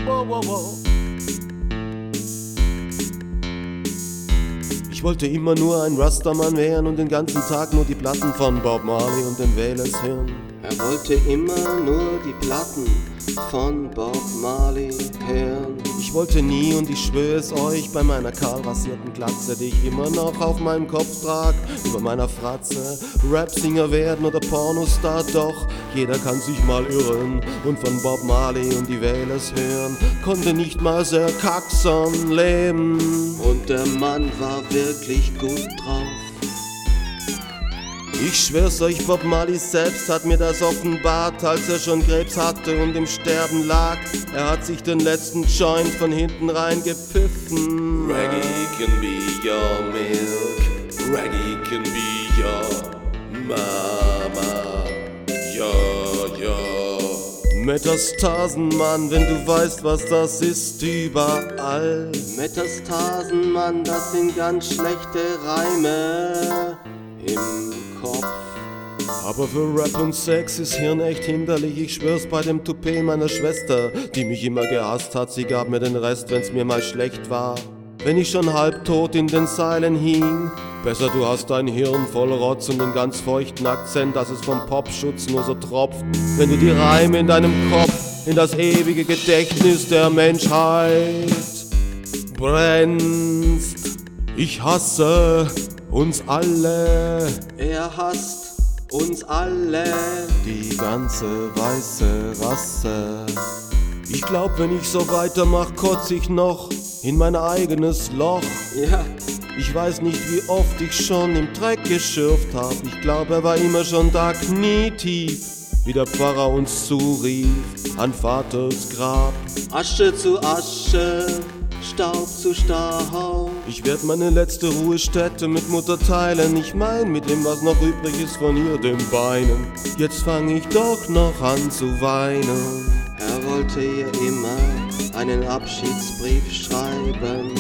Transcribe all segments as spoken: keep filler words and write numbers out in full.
Wow, wow, wow. Ich wollte immer nur ein Rastaman werden und den ganzen Tag nur die Platten von Bob Marley und den Wailers hören. Er wollte immer nur die Platten von Bob Marley hören. Ich wollte nie, und ich schwöre es euch, bei meiner kahl rasierten Glatze, die ich immer noch auf meinem Kopf trag, über meiner Fratze, Rapsinger werden oder Pornostar, doch jeder kann sich mal irren und von Bob Marley und die Wailers hören, konnte nicht mal Sir Coxsone leben. Und der Mann war wirklich gut drauf. Ich schwör's euch, Bob Marley selbst hat mir das offenbart, als er schon Krebs hatte und im Sterben lag. Er hat sich den letzten Joint von hinten rein gepfiffen. Reggae can be your milk, Reggae can be your mama, ja, ja. Metastasen, Mann, wenn du weißt, was das ist, überall. Metastasen, Mann, das sind ganz schlechte Reime im Kopf. Aber für Rap und Sex ist Hirn echt hinderlich. Ich schwör's bei dem Toupet meiner Schwester, die mich immer gehasst hat. Sie gab mir den Rest, wenn's mir mal schlecht war. Wenn ich schon halbtot in den Seilen hing. Besser du hast dein Hirn voll Rotz und einen ganz feuchten Akzent, dass es vom Popschutz nur so tropft. Wenn du die Reime in deinem Kopf in das ewige Gedächtnis der Menschheit brennst. Ich hasse uns alle. Er hasst uns alle. Die ganze weiße Rasse. Ich glaub, wenn ich so weitermach, kotz ich noch in mein eigenes Loch. Ja. Ich weiß nicht, wie oft ich schon im Dreck geschürft hab. Ich glaub, er war immer schon da knietief, wie der Pfarrer uns zurief an Vaters Grab. Asche zu Asche, Staub zu Staub. Ich werd meine letzte Ruhestätte mit Mutter teilen. Ich mein, mit dem, was noch übrig ist von ihr, den Beinen. Jetzt fang ich doch noch an zu weinen. Er wollte ihr immer einen Abschiedsbrief schreiben.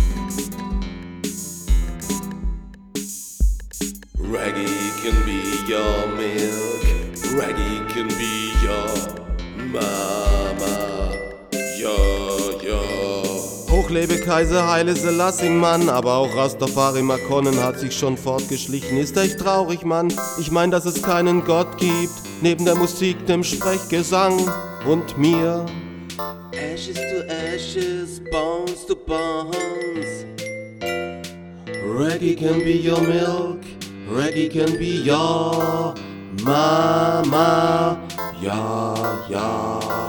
Reggae can be your milk, Reggae can be your mama, ja, ja. Hochlebe Kaiser Haile Selassie, Mann, aber auch Rastafari Makonnen hat sich schon fortgeschlichen. Ist echt traurig, Mann, ich mein, dass es keinen Gott gibt, neben der Musik, dem Sprechgesang und mir. Ashes to ashes, bones to bones. Reggae can be your milk, Reggae can be your mama, ja, ja.